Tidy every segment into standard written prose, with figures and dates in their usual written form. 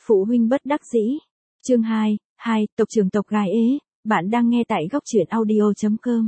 Phụ huynh bất đắc dĩ. Chương 2, tộc trưởng tộc gái ế, bạn đang nghe tại góc truyện audio.com.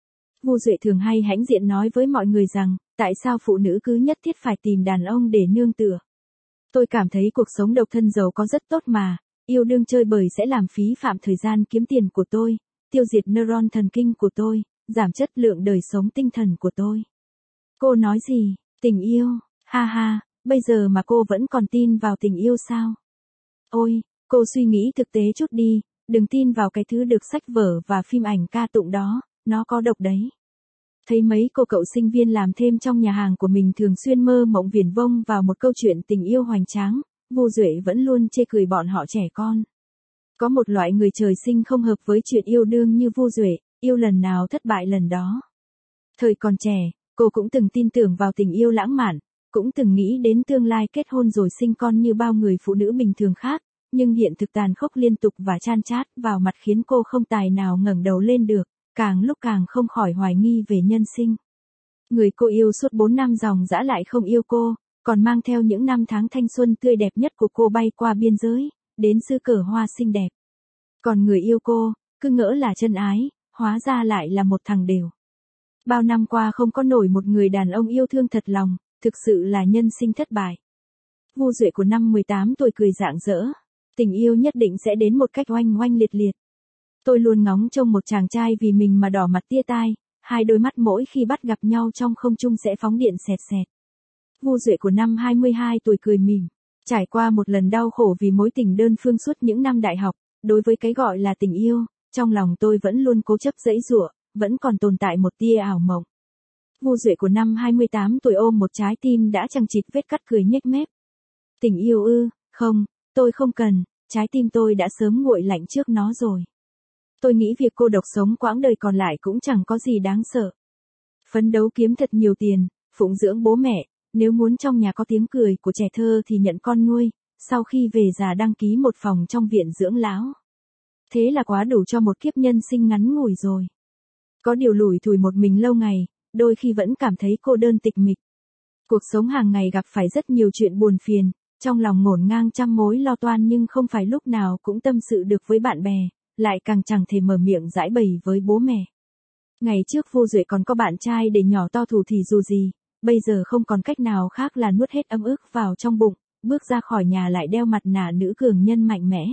Vu Duệ thường hay hãnh diện nói với mọi người rằng, tại sao phụ nữ cứ nhất thiết phải tìm đàn ông để nương tựa. Tôi cảm thấy cuộc sống độc thân giàu có rất tốt mà, yêu đương chơi bời sẽ làm phí phạm thời gian kiếm tiền của tôi, tiêu diệt neuron thần kinh của tôi, giảm chất lượng đời sống tinh thần của tôi. Cô nói gì, tình yêu, ha ha, bây giờ mà cô vẫn còn tin vào tình yêu sao? Ôi, cô suy nghĩ thực tế chút đi, đừng tin vào cái thứ được sách vở và phim ảnh ca tụng đó, nó có độc đấy. Thấy mấy cô cậu sinh viên làm thêm trong nhà hàng của mình thường xuyên mơ mộng viển vông vào một câu chuyện tình yêu hoành tráng, Vu Duệ vẫn luôn chê cười bọn họ trẻ con. Có một loại người trời sinh không hợp với chuyện yêu đương như Vu Duệ, yêu lần nào thất bại lần đó. Thời còn trẻ, cô cũng từng tin tưởng vào tình yêu lãng mạn, cũng từng nghĩ đến tương lai kết hôn rồi sinh con như bao người phụ nữ bình thường khác, nhưng hiện thực tàn khốc liên tục và chan chát vào mặt khiến cô không tài nào ngẩng đầu lên được, càng lúc càng không khỏi hoài nghi về nhân sinh. Người cô yêu suốt 4 năm dòng dã lại không yêu cô, còn mang theo những năm tháng thanh xuân tươi đẹp nhất của cô bay qua biên giới, đến xứ cờ hoa xinh đẹp. Còn người yêu cô, cứ ngỡ là chân ái, hóa ra lại là một thằng đểu. Bao năm qua không có nổi một người đàn ông yêu thương thật lòng, thực sự là nhân sinh thất bại. Vu Duệ của năm 18 tuổi cười rạng rỡ. Tình yêu nhất định sẽ đến một cách oanh oanh liệt liệt. Tôi luôn ngóng trông một chàng trai vì mình mà đỏ mặt tia tai, hai đôi mắt mỗi khi bắt gặp nhau trong không trung sẽ phóng điện xẹt xẹt. Vu Duệ của năm 22 tuổi cười mỉm. Trải qua một lần đau khổ vì mối tình đơn phương suốt những năm đại học, đối với cái gọi là tình yêu, trong lòng tôi vẫn luôn cố chấp giãy giụa, vẫn còn tồn tại một tia ảo mộng. Vu Duệ của năm 28 tuổi ôm một trái tim đã chằng chịt vết cắt cười nhếch mép. Tình yêu ư, không, tôi không cần, trái tim tôi đã sớm nguội lạnh trước nó rồi. Tôi nghĩ việc cô độc sống quãng đời còn lại cũng chẳng có gì đáng sợ. Phấn đấu kiếm thật nhiều tiền, phụng dưỡng bố mẹ, nếu muốn trong nhà có tiếng cười của trẻ thơ thì nhận con nuôi, sau khi về già đăng ký một phòng trong viện dưỡng lão. Thế là quá đủ cho một kiếp nhân sinh ngắn ngủi rồi. Có điều lủi thủi một mình lâu ngày, đôi khi vẫn cảm thấy cô đơn tịch mịch. Cuộc sống hàng ngày gặp phải rất nhiều chuyện buồn phiền, trong lòng ngổn ngang trăm mối lo toan nhưng không phải lúc nào cũng tâm sự được với bạn bè, lại càng chẳng thể mở miệng giãi bày với bố mẹ. Ngày trước Vu Duệ còn có bạn trai để nhỏ to thủ thì dù gì, bây giờ không còn cách nào khác là nuốt hết ấm ức vào trong bụng, bước ra khỏi nhà lại đeo mặt nạ nữ cường nhân mạnh mẽ.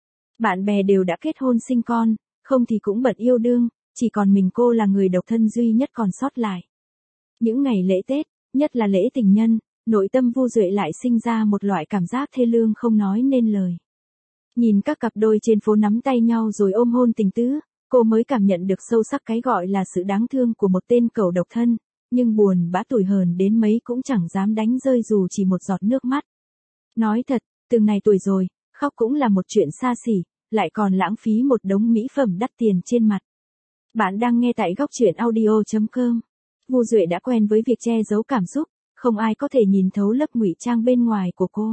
Bạn bè đều đã kết hôn sinh con, không thì cũng bận yêu đương, chỉ còn mình cô là người độc thân duy nhất còn sót lại. Những ngày lễ Tết, nhất là lễ tình nhân, nội tâm Vu Duệ lại sinh ra một loại cảm giác thê lương không nói nên lời. Nhìn các cặp đôi trên phố nắm tay nhau rồi ôm hôn tình tứ, cô mới cảm nhận được sâu sắc cái gọi là sự đáng thương của một tên cẩu độc thân, nhưng buồn bã tủi hờn đến mấy cũng chẳng dám đánh rơi dù chỉ một giọt nước mắt. Nói thật, từng này tuổi rồi, khóc cũng là một chuyện xa xỉ, lại còn lãng phí một đống mỹ phẩm đắt tiền trên mặt. Bạn đang nghe tại góc truyện audio.com. Vu Duệ đã quen với việc che giấu cảm xúc, không ai có thể nhìn thấu lớp ngụy trang bên ngoài của cô.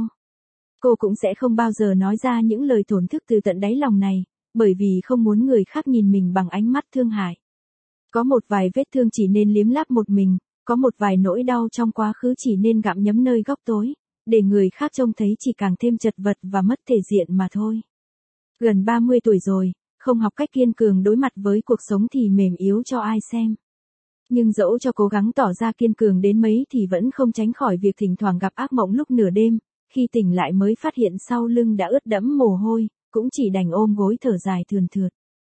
Cô cũng sẽ không bao giờ nói ra những lời thổn thức từ tận đáy lòng này, bởi vì không muốn người khác nhìn mình bằng ánh mắt thương hại. Có một vài vết thương chỉ nên liếm láp một mình, có một vài nỗi đau trong quá khứ chỉ nên gặm nhấm nơi góc tối, để người khác trông thấy chỉ càng thêm chật vật và mất thể diện mà thôi. Gần 30 tuổi rồi, không học cách kiên cường đối mặt với cuộc sống thì mềm yếu cho ai xem. Nhưng dẫu cho cố gắng tỏ ra kiên cường đến mấy thì vẫn không tránh khỏi việc thỉnh thoảng gặp ác mộng lúc nửa đêm, khi tỉnh lại mới phát hiện sau lưng đã ướt đẫm mồ hôi, cũng chỉ đành ôm gối thở dài thườn thượt.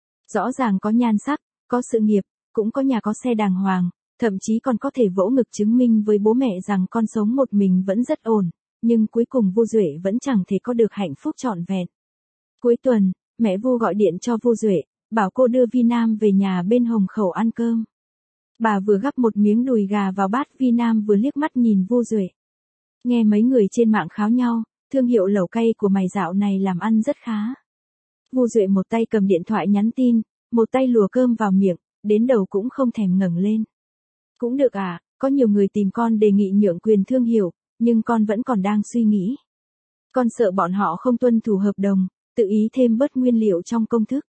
Rõ ràng có nhan sắc, có sự nghiệp, cũng có nhà có xe đàng hoàng, thậm chí còn có thể vỗ ngực chứng minh với bố mẹ rằng con sống một mình vẫn rất ổn, nhưng cuối cùng Vu Duệ vẫn chẳng thể có được hạnh phúc trọn vẹn. Cuối tuần, mẹ Vu gọi điện cho Vu Duệ, bảo cô đưa Vi Nam về nhà bên Hồng Khẩu ăn cơm. Bà vừa gắp một miếng đùi gà vào bát Vi Nam vừa liếc mắt nhìn Vu Duệ. Nghe mấy người trên mạng kháo nhau, thương hiệu lẩu cay của mày dạo này làm ăn rất khá. Vu Duệ một tay cầm điện thoại nhắn tin, một tay lùa cơm vào miệng, đến đầu cũng không thèm ngẩng lên. Cũng được à, có nhiều người tìm con đề nghị nhượng quyền thương hiệu, nhưng con vẫn còn đang suy nghĩ. Con sợ bọn họ không tuân thủ hợp đồng, tự ý thêm bớt nguyên liệu trong công thức.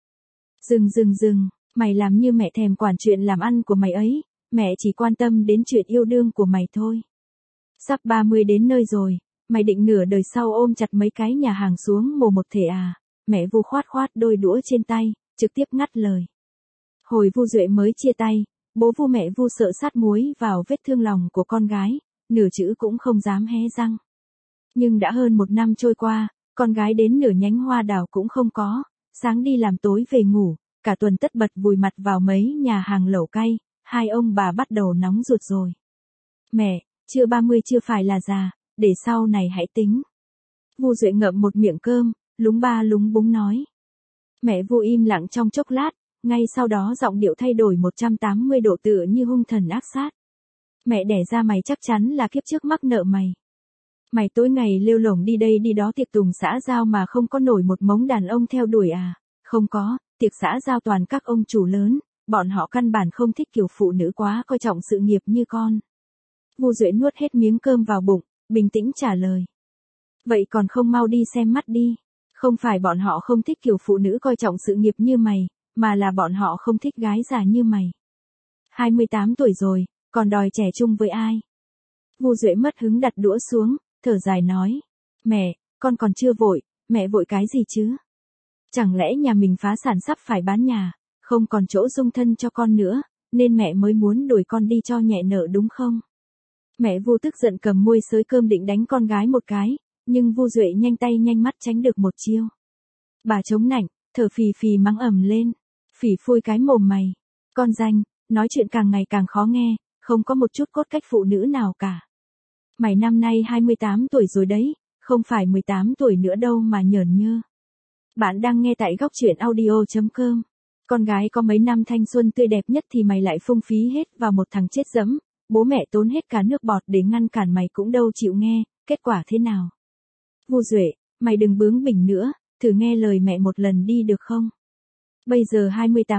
Dừng, mày làm như mẹ thèm quản chuyện làm ăn của mày ấy, mẹ chỉ quan tâm đến chuyện yêu đương của mày thôi. Sắp 30 đến nơi rồi, Mày định nửa đời sau ôm chặt mấy cái nhà hàng xuống mồ một thể à? Mẹ Vu khoát khoát đôi đũa trên tay, trực tiếp ngắt lời. Hồi Vu Duệ mới chia tay, bố Vu mẹ Vu sợ sát muối vào vết thương lòng của con gái, nửa chữ cũng không dám hé răng. Nhưng đã hơn 1 năm trôi qua, con gái đến nửa nhánh hoa đào cũng không có, sáng đi làm tối về ngủ, cả tuần tất bật vùi mặt vào mấy nhà hàng lẩu cay, hai ông bà bắt đầu nóng ruột rồi. Mẹ, chưa 30 chưa phải là già, để sau này hãy tính. Vu Duệ ngậm một miệng cơm, lúng ba lúng búng nói. Mẹ Vu im lặng trong chốc lát, ngay sau đó giọng điệu thay đổi 180 độ tựa như hung thần ác sát. Mẹ đẻ ra mày chắc chắn là kiếp trước mắc nợ mày. Mày tối ngày lêu lổng đi đây đi đó tiệc tùng xã giao mà không có nổi một mống đàn ông theo đuổi à? Không có, tiệc xã giao toàn các ông chủ lớn, bọn họ căn bản không thích kiểu phụ nữ quá coi trọng sự nghiệp như con. Vu Duệ nuốt hết miếng cơm vào bụng, bình tĩnh trả lời. Vậy còn không mau đi xem mắt đi. Không phải bọn họ không thích kiểu phụ nữ coi trọng sự nghiệp như mày, mà là bọn họ không thích gái già như mày. 28 tuổi rồi, còn đòi trẻ chung với ai? Vu Duệ mất hứng đặt đũa xuống, thở dài nói. Mẹ, con còn chưa vội, mẹ vội cái gì chứ? Chẳng lẽ nhà mình phá sản sắp phải bán nhà, không còn chỗ dung thân cho con nữa, nên mẹ mới muốn đuổi con đi cho nhẹ nợ đúng không? Mẹ Vu tức giận cầm muôi xới cơm định đánh con gái một cái, nhưng Vu Duệ nhanh tay nhanh mắt tránh được một chiêu. Bà chống nạnh, thở phì phì mắng ầm lên. Phỉ phui cái mồm mày. Con danh, nói chuyện càng ngày càng khó nghe, không có một chút cốt cách phụ nữ nào cả. Mày năm nay 28 tuổi rồi đấy, không phải 18 tuổi nữa đâu mà nhởn nhơ. Bạn đang nghe tại góc truyện audio.com. Con gái có mấy năm thanh xuân tươi đẹp nhất thì mày lại phung phí hết vào một thằng chết dẫm. Bố mẹ tốn hết cả nước bọt để ngăn cản mày cũng đâu chịu nghe, kết quả thế nào? Vu Duệ, mày đừng bướng bỉnh nữa, thử nghe lời mẹ một lần đi được không? Bây giờ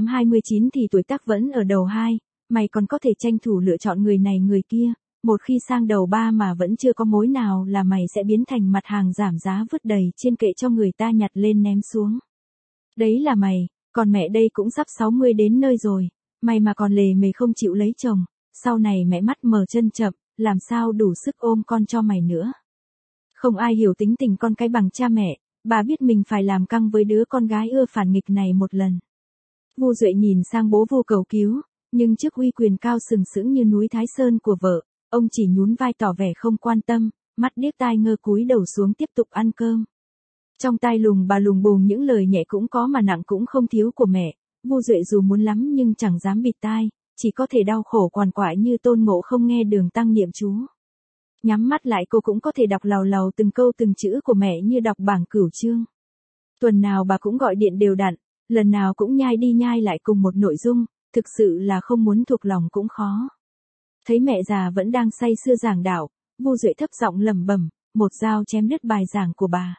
28-29 thì tuổi tác vẫn ở đầu 2, mày còn có thể tranh thủ lựa chọn người này người kia, một khi sang đầu 3 mà vẫn chưa có mối nào là mày sẽ biến thành mặt hàng giảm giá vứt đầy trên kệ cho người ta nhặt lên ném xuống. Đấy là mày, còn mẹ đây cũng sắp 60 đến nơi rồi, mày mà còn lề mề không chịu lấy chồng, sau này mẹ mắt mờ chân chậm, làm sao đủ sức ôm con cho mày nữa. Không ai hiểu tính tình con cái bằng cha mẹ, bà biết mình phải làm căng với đứa con gái ưa phản nghịch này một lần. Vu Duệ nhìn sang bố Vu cầu cứu, nhưng trước uy quyền cao sừng sững như núi Thái Sơn của vợ, ông chỉ nhún vai tỏ vẻ không quan tâm, mắt điếc tai ngơ cúi đầu xuống tiếp tục ăn cơm. Trong tai lùng bà lùng bùng những lời nhẹ cũng có mà nặng cũng không thiếu của mẹ, Vu Duệ dù muốn lắm nhưng chẳng dám bịt tai, chỉ có thể đau khổ quằn quại như Tôn Ngộ không nghe Đường Tăng niệm chú. Nhắm mắt lại cô cũng có thể đọc làu làu từng câu từng chữ của mẹ như đọc bảng cửu chương. Tuần nào bà cũng gọi điện đều đặn, lần nào cũng nhai đi nhai lại cùng một nội dung, thực sự là không muốn thuộc lòng cũng khó. Thấy mẹ già vẫn đang say sưa giảng đạo, Vu Duệ thấp giọng lẩm bẩm, một dao chém đứt bài giảng của bà.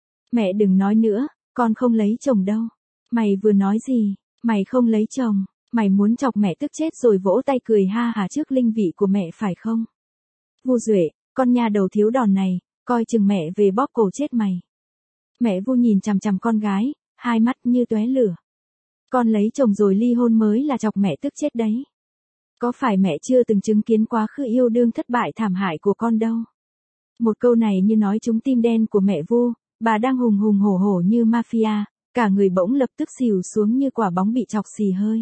Mẹ đừng nói nữa, con không lấy chồng đâu. Mày vừa nói gì, mày không lấy chồng, mày muốn chọc mẹ tức chết rồi vỗ tay cười ha hả trước linh vị của mẹ phải không? Vu Duệ, con nhà đầu thiếu đòn này, coi chừng mẹ về bóp cổ chết mày. Mẹ Vu nhìn chằm chằm con gái, hai mắt như tóe lửa. Con lấy chồng rồi ly hôn mới là chọc mẹ tức chết đấy. Có phải mẹ chưa từng chứng kiến quá khứ yêu đương thất bại thảm hại của con đâu? Một câu này như nói trúng tim đen của mẹ Vu, bà đang hùng hùng hổ hổ như mafia, cả người bỗng lập tức xỉu xuống như quả bóng bị chọc xì hơi.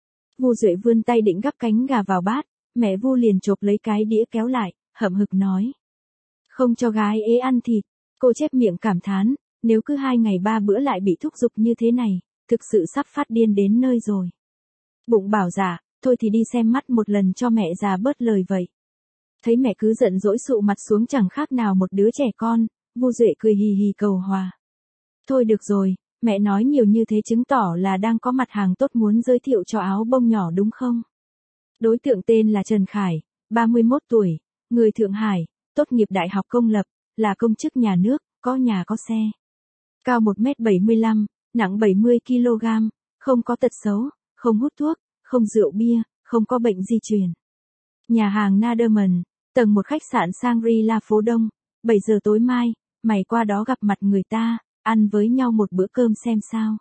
Vu Duệ vươn tay định gắp cánh gà vào bát, mẹ Vu liền chộp lấy cái đĩa kéo lại, hậm hực nói. Không cho gái ế ăn thịt, cô chép miệng cảm thán, nếu cứ 2 ngày 3 bữa lại bị thúc giục như thế này, thực sự sắp phát điên đến nơi rồi. Bụng bảo dạ, thôi thì đi xem mắt một lần cho mẹ già bớt lời vậy. Thấy mẹ cứ giận dỗi sụ mặt xuống chẳng khác nào một đứa trẻ con, Vu Duệ cười hì hì cầu hòa. Thôi được rồi, mẹ nói nhiều như thế chứng tỏ là đang có mặt hàng tốt muốn giới thiệu cho áo bông nhỏ đúng không? Đối tượng tên là Trần Khải, 31 tuổi, người Thượng Hải, tốt nghiệp đại học công lập, là công chức nhà nước, có nhà có xe. Cao 1m75, nặng 70kg, không có tật xấu, không hút thuốc, không rượu bia, không có bệnh di truyền. Nhà hàng Naderman, tầng 1 khách sạn Shangri-La phố Đông, 7 giờ tối mai, mày qua đó gặp mặt người ta, ăn với nhau một bữa cơm xem sao.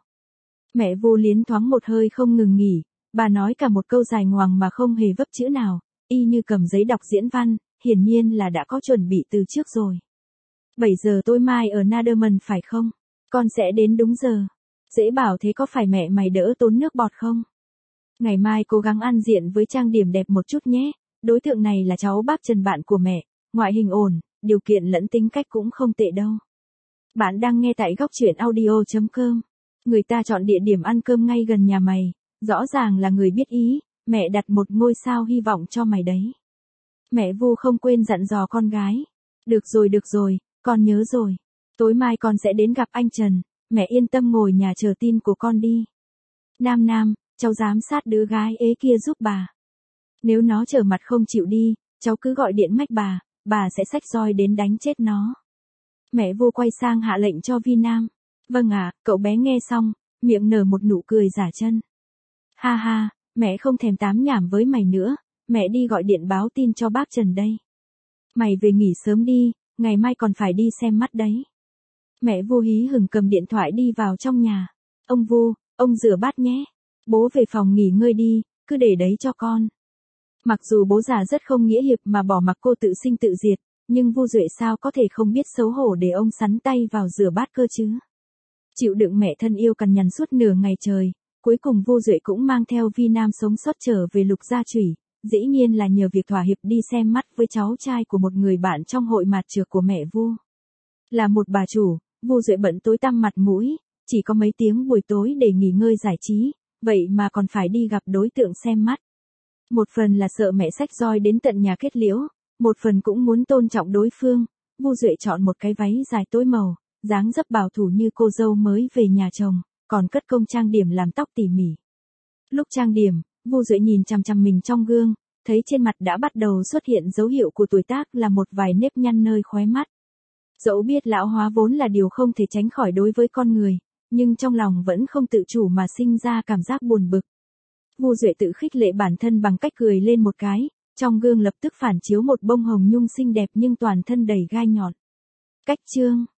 Mẹ Vu liến thoáng một hơi không ngừng nghỉ, bà nói cả một câu dài ngoằng mà không hề vấp chữ nào, y như cầm giấy đọc diễn văn, hiển nhiên là đã có chuẩn bị từ trước rồi. 7 giờ tối mai ở Naderman phải không? Con sẽ đến đúng giờ. Dễ bảo thế có phải mẹ mày đỡ tốn nước bọt không? Ngày mai cố gắng ăn diện với trang điểm đẹp một chút nhé. Đối tượng này là cháu bác Trần bạn của mẹ, ngoại hình ổn, điều kiện lẫn tính cách cũng không tệ đâu. Bạn đang nghe tại góc truyện audio.com. Người ta chọn địa điểm ăn cơm ngay gần nhà mày, rõ ràng là người biết ý, mẹ đặt một ngôi sao hy vọng cho mày đấy. Mẹ Vu không quên dặn dò con gái. Được rồi, con nhớ rồi. Tối mai con sẽ đến gặp anh Trần, mẹ yên tâm ngồi nhà chờ tin của con đi. Nam, cháu giám sát đứa gái ế kia giúp bà. Nếu nó trở mặt không chịu đi, cháu cứ gọi điện mách bà sẽ xách roi đến đánh chết nó. Mẹ Vu quay sang hạ lệnh cho Vi Nam. Vâng ạ, cậu bé nghe xong, miệng nở một nụ cười giả chân. Ha, mẹ không thèm tám nhảm với mày nữa, mẹ đi gọi điện báo tin cho bác Trần đây. Mày về nghỉ sớm đi, ngày mai còn phải đi xem mắt đấy. Mẹ Vu hí hửng cầm điện thoại đi vào trong nhà. Ông Vu, ông rửa bát nhé. Bố về phòng nghỉ ngơi đi, cứ để đấy cho con. Mặc dù bố già rất không nghĩa hiệp mà bỏ mặc cô tự sinh tự diệt, nhưng Vu Duệ sao có thể không biết xấu hổ để ông sắn tay vào rửa bát cơ chứ. Chịu đựng mẹ thân yêu cằn nhằn suốt nửa ngày trời, cuối cùng Vu Duệ cũng mang theo Vi Nam sống sót trở về Lục Gia Chủy, dĩ nhiên là nhờ việc thỏa hiệp đi xem mắt với cháu trai của một người bạn trong hội mạt trược của mẹ Vu. Là một bà chủ, Vu Duệ bận tối tăm mặt mũi, chỉ có mấy tiếng buổi tối để nghỉ ngơi giải trí, vậy mà còn phải đi gặp đối tượng xem mắt. Một phần là sợ mẹ xách roi đến tận nhà kết liễu, một phần cũng muốn tôn trọng đối phương. Vu Duệ chọn một cái váy dài tối màu, dáng dấp bảo thủ như cô dâu mới về nhà chồng, còn cất công trang điểm làm tóc tỉ mỉ. Lúc trang điểm, Vu Duệ nhìn chằm chằm mình trong gương, thấy trên mặt đã bắt đầu xuất hiện dấu hiệu của tuổi tác là một vài nếp nhăn nơi khóe mắt. Dẫu biết lão hóa vốn là điều không thể tránh khỏi đối với con người, nhưng trong lòng vẫn không tự chủ mà sinh ra cảm giác buồn bực. Vu Duệ tự khích lệ bản thân bằng cách cười lên một cái, trong gương lập tức phản chiếu một bông hồng nhung xinh đẹp nhưng toàn thân đầy gai nhọn. Cách chương